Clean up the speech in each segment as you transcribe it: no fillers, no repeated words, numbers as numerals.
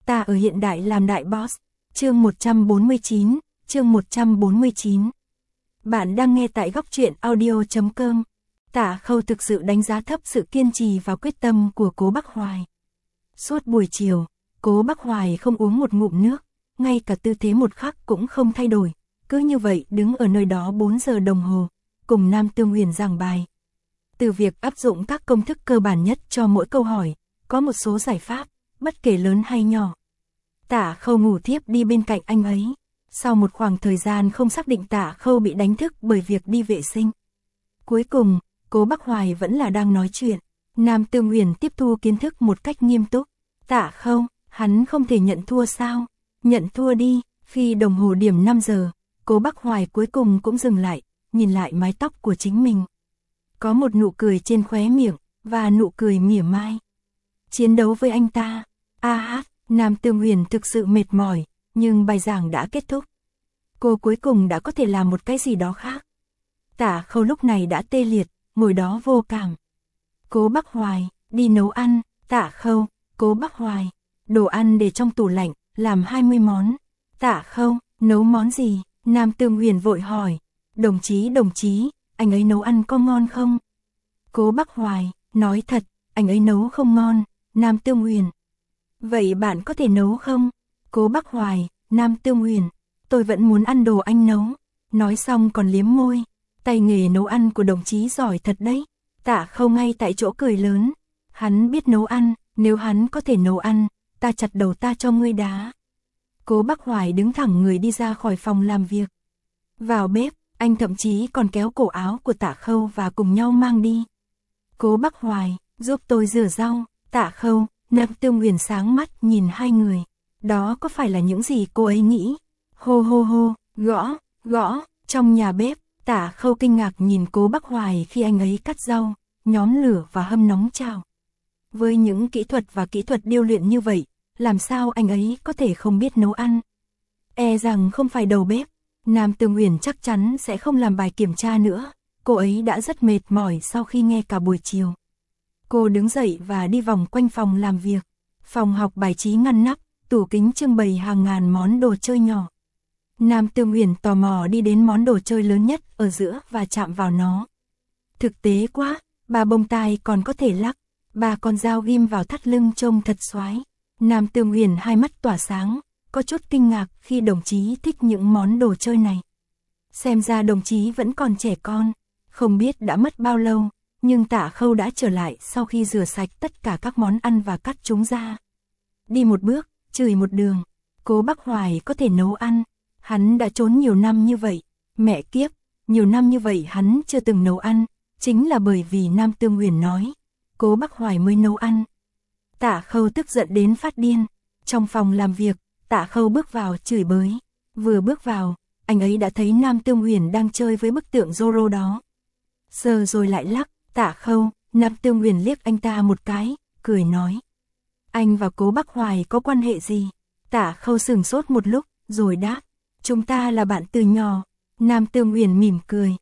Ta ở hiện đại làm đại boss. Chương 149, chương 149. Bạn đang nghe tại góc truyện audio.com. Tả Khâu thực sự đánh giá thấp sự kiên trì và quyết tâm của Cố Bắc Hoài. Suốt buổi chiều, Cố Bắc Hoài không uống một ngụm nước, ngay cả tư thế một khắc cũng không thay đổi, cứ như vậy đứng ở nơi đó 4 giờ đồng hồ, cùng Nam Tương Huyền giảng bài. Từ việc áp dụng các công thức cơ bản nhất cho mỗi câu hỏi, có một số giải pháp, bất kể lớn hay nhỏ. Tả Khâu ngủ thiếp đi bên cạnh anh ấy. Sau một khoảng thời gian không xác định, Tả Khâu bị đánh thức bởi việc đi vệ sinh. Cuối cùng, Cố Bắc Hoài vẫn là đang nói chuyện. Nam Tương Huyền tiếp thu kiến thức một cách nghiêm túc. Tả Khâu, hắn không thể nhận thua sao? Nhận thua đi. Khi đồng hồ điểm 5 giờ, Cố Bắc Hoài cuối cùng cũng dừng lại, nhìn lại mái tóc của chính mình. Có một nụ cười trên khóe miệng, và nụ cười mỉa mai. Chiến đấu với anh ta. Nam Tương Huyền thực sự mệt mỏi, nhưng bài giảng đã kết thúc. Cô cuối cùng đã có thể làm một cái gì đó khác. Tả Khâu lúc này đã tê liệt, ngồi đó vô cảm. Cố Bắc Hoài, đi nấu ăn. Tả Khâu, Cố Bắc Hoài, đồ ăn để trong tủ lạnh, làm 20 món. Tả Khâu, nấu món gì? Nam Tương Huyền vội hỏi. Đồng chí, anh ấy nấu ăn có ngon không? Cố Bắc Hoài, nói thật, anh ấy nấu không ngon. Nam Tương Huyền, vậy bạn có thể nấu không? Cố Bắc Hoài, Nam Tương Huyền, tôi vẫn muốn ăn đồ anh nấu. Nói xong còn liếm môi. Tay nghề nấu ăn của đồng chí giỏi thật đấy. Tả Khâu ngay tại chỗ cười lớn. Hắn biết nấu ăn, nếu hắn có thể nấu ăn, ta chặt đầu ta cho ngươi đá. Cố Bắc Hoài đứng thẳng người đi ra khỏi phòng làm việc. Vào bếp, anh thậm chí còn kéo cổ áo của Tả Khâu và cùng nhau mang đi. Cố Bắc Hoài, giúp tôi rửa rau. Tả Khâu, Nam Tương Huyền sáng mắt nhìn hai người. Đó có phải là những gì cô ấy nghĩ? Hô hô hô, gõ, trong nhà bếp, Tả Khâu kinh ngạc nhìn Cố Bắc Hoài khi anh ấy cắt rau, nhóm lửa và hâm nóng chảo. Với những kỹ thuật điêu luyện như vậy, làm sao anh ấy có thể không biết nấu ăn? E rằng không phải đầu bếp, Nam Tương Huyền chắc chắn sẽ không làm bài kiểm tra nữa. Cô ấy đã rất mệt mỏi sau khi nghe cả buổi chiều. Cô đứng dậy và đi vòng quanh phòng làm việc. Phòng học bài trí ngăn nắp, tủ kính trưng bày hàng ngàn món đồ chơi nhỏ. Nam Tương Huyền tò mò đi đến món đồ chơi lớn nhất ở giữa và chạm vào nó. Thực tế quá, 3 bông tai còn có thể lắc, 3 con dao ghim vào thắt lưng trông thật xoái. Nam Tương Huyền hai mắt tỏa sáng, có chút kinh ngạc khi đồng chí thích những món đồ chơi này. Xem ra đồng chí vẫn còn trẻ con, không biết đã mất bao lâu, nhưng Tả Khâu đã trở lại sau khi rửa sạch tất cả các món ăn và cắt chúng ra. Đi một bước, chửi một đường. Cố Bắc Hoài có thể nấu ăn, hắn đã trốn nhiều năm như vậy. Mẹ kiếp, nhiều năm như vậy hắn chưa từng nấu ăn, chính là bởi vì Nam Tương Huyền nói, Cố Bắc Hoài mới nấu ăn. Tả Khâu tức giận đến phát điên. Trong phòng làm việc, Tả Khâu bước vào chửi bới. Vừa bước vào, anh ấy đã thấy Nam Tương Huyền đang chơi với bức tượng Zorro đó. Sờ rồi lại lắc. Tả Khâu, Nam Tương Huyền liếc anh ta một cái, cười nói. Anh và Cố Bắc Hoài có quan hệ gì? Tả Khâu sửng sốt một lúc, rồi đáp. Chúng ta là bạn từ nhỏ. Nam Tương Huyền mỉm cười.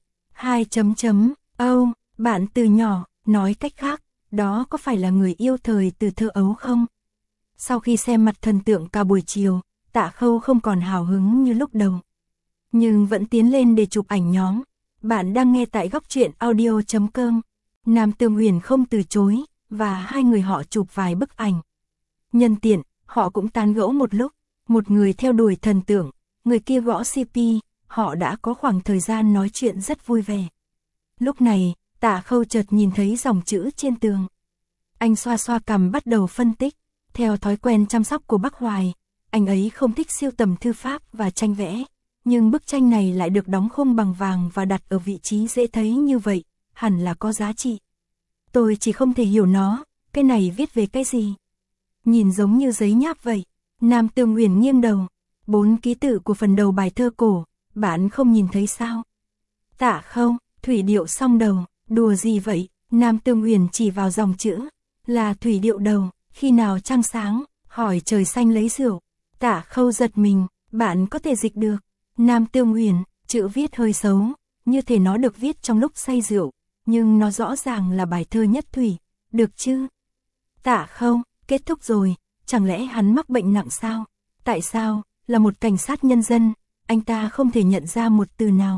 Bạn từ nhỏ, nói cách khác, đó có phải là người yêu thời từ thơ ấu không? Sau khi xem mặt thần tượng cả buổi chiều, Tả Khâu không còn hào hứng như lúc đầu. Nhưng vẫn tiến lên để chụp ảnh nhóm. Bạn đang nghe tại góc truyện audio.com. Nam Tương Huyền không từ chối, và hai người họ chụp vài bức ảnh. Nhân tiện, họ cũng tán gẫu một lúc, một người theo đuổi thần tượng, người kia gõ CP, họ đã có khoảng thời gian nói chuyện rất vui vẻ. Lúc này, Tả Khâu chợt nhìn thấy dòng chữ trên tường. Anh xoa xoa cằm bắt đầu phân tích, theo thói quen chăm sóc của Bắc Hoài, anh ấy không thích sưu tầm thư pháp và tranh vẽ, nhưng bức tranh này lại được đóng khung bằng vàng và đặt ở vị trí dễ thấy như vậy. Hẳn là có giá trị. Tôi chỉ không thể hiểu nó, cái này viết về cái gì? Nhìn giống như giấy nháp vậy. Nam Tương Huyền nghiêng đầu. 4 ký tự của phần đầu bài thơ cổ, bạn không nhìn thấy sao? Tả Khâu, thủy điệu song đầu, đùa gì vậy? Nam Tương Huyền chỉ vào dòng chữ, là thủy điệu đầu, khi nào trăng sáng, hỏi trời xanh lấy rượu. Tả Khâu giật mình, bạn có thể dịch được. Nam Tương Huyền, chữ viết hơi xấu, như thể nó được viết trong lúc say rượu. Nhưng nó rõ ràng là bài thơ nhất thủy, được chứ? Tả Khâu, kết thúc rồi, chẳng lẽ hắn mắc bệnh nặng sao? Tại sao, là một cảnh sát nhân dân, anh ta không thể nhận ra một từ nào.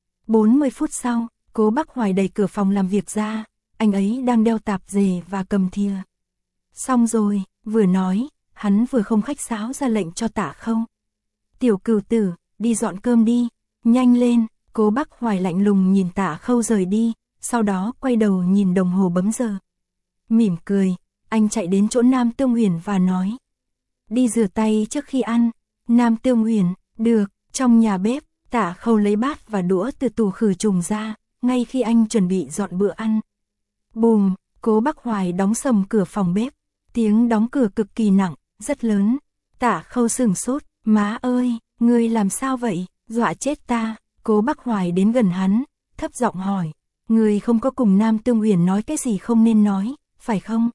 40 phút sau, Cố Bắc Hoài đẩy cửa phòng làm việc ra, anh ấy đang đeo tạp dề và cầm thìa. Xong rồi, vừa nói, hắn vừa không khách sáo ra lệnh cho Tạ Khâu. Tiểu Cửu tử, đi dọn cơm đi, nhanh lên. Cố Bắc Hoài lạnh lùng nhìn Tạ Khâu rời đi, sau đó quay đầu nhìn đồng hồ bấm giờ. Mỉm cười, anh chạy đến chỗ Nam Tương Huyền và nói. Đi rửa tay trước khi ăn. Nam Tương Huyền, được. Trong nhà bếp, Tạ Khâu lấy bát và đũa từ tủ khử trùng ra, ngay khi anh chuẩn bị dọn bữa ăn. Bùm, Cố Bắc Hoài đóng sầm cửa phòng bếp. Tiếng đóng cửa cực kỳ nặng, rất lớn. Tạ Khâu sửng sốt, má ơi, ngươi làm sao vậy, dọa chết ta. Cố Bắc Hoài đến gần hắn, thấp giọng hỏi. Ngươi không có cùng Nam Tương Huyền nói cái gì không nên nói, phải không?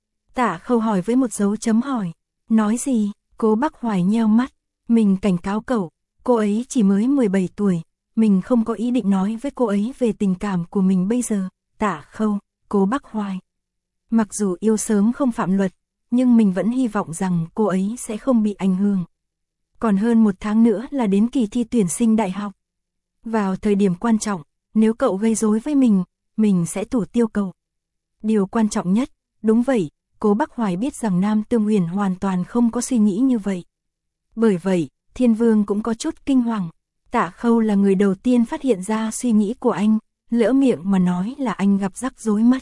Tạ Khâu hỏi với một dấu chấm hỏi. Nói gì? Cố Bắc Hoài nheo mắt. Mình cảnh cáo cậu, cô ấy chỉ mới 17 tuổi. Mình không có ý định nói với cô ấy về tình cảm của mình bây giờ. Tạ Khâu, Cố Bắc Hoài. Mặc dù yêu sớm không phạm luật, nhưng mình vẫn hy vọng rằng cô ấy sẽ không bị ảnh hưởng. Còn hơn 1 tháng nữa là đến kỳ thi tuyển sinh đại học. Vào thời điểm quan trọng, nếu cậu gây rối với mình sẽ thủ tiêu cậu. Điều quan trọng nhất, đúng vậy, Cố Bắc Hoài biết rằng Nam Tương Huyền hoàn toàn không có suy nghĩ như vậy. Bởi vậy, Thiên Vương cũng có chút kinh hoàng. Tạ Khâu là người đầu tiên phát hiện ra suy nghĩ của anh, lỡ miệng mà nói là anh gặp rắc rối mất.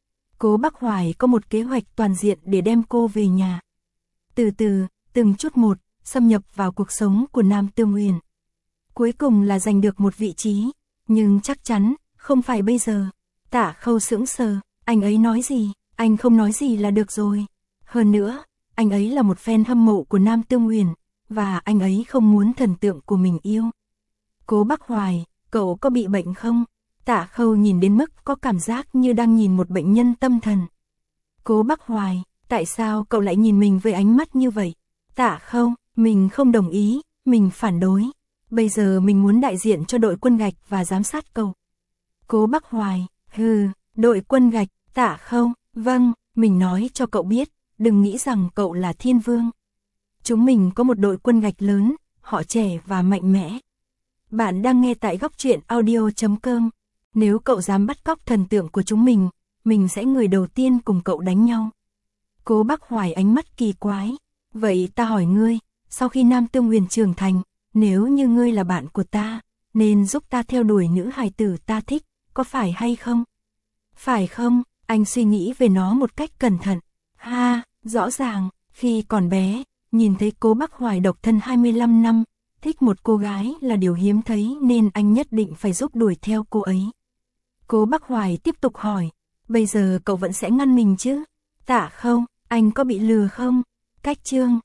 Cố Bắc Hoài có một kế hoạch toàn diện để đem cô về nhà. Từ từ, từng chút một, xâm nhập vào cuộc sống của Nam Tương Huyền. Cuối cùng là giành được một vị trí, nhưng chắc chắn, không phải bây giờ. Tạ Khâu sững sờ, anh ấy nói gì, anh không nói gì là được rồi. Hơn nữa, anh ấy là một fan hâm mộ của Nam Tương Huyền, và anh ấy không muốn thần tượng của mình yêu. Cố Bắc Hoài, cậu có bị bệnh không? Tạ Khâu nhìn đến mức có cảm giác như đang nhìn một bệnh nhân tâm thần. Cố Bắc Hoài, tại sao cậu lại nhìn mình với ánh mắt như vậy? Tạ Khâu, mình không đồng ý, mình phản đối. Bây giờ mình muốn đại diện cho đội quân gạch và giám sát cậu. Cố Bắc Hoài, đội quân gạch. Tạ Khâu, vâng, mình nói cho cậu biết, đừng nghĩ rằng cậu là Thiên Vương. Chúng mình có một đội quân gạch lớn, họ trẻ và mạnh mẽ. Bạn đang nghe tại Góc Truyện Audio.com. Nếu cậu dám bắt cóc thần tượng của chúng mình sẽ người đầu tiên cùng cậu đánh nhau. Cố Bắc Hoài ánh mắt kỳ quái. Vậy ta hỏi ngươi, sau khi Nam Tương Huyền trưởng thành, nếu như ngươi là bạn của ta, nên giúp ta theo đuổi nữ hài tử ta thích, có phải hay không? Phải không? Anh suy nghĩ về nó một cách cẩn thận. Rõ ràng, khi còn bé, nhìn thấy Cố Bắc Hoài độc thân 25 năm, thích một cô gái là điều hiếm thấy nên anh nhất định phải giúp đuổi theo cô ấy. Cố Bắc Hoài tiếp tục hỏi, bây giờ cậu vẫn sẽ ngăn mình chứ? Tạ Khâu, anh có bị lừa không? Cách chương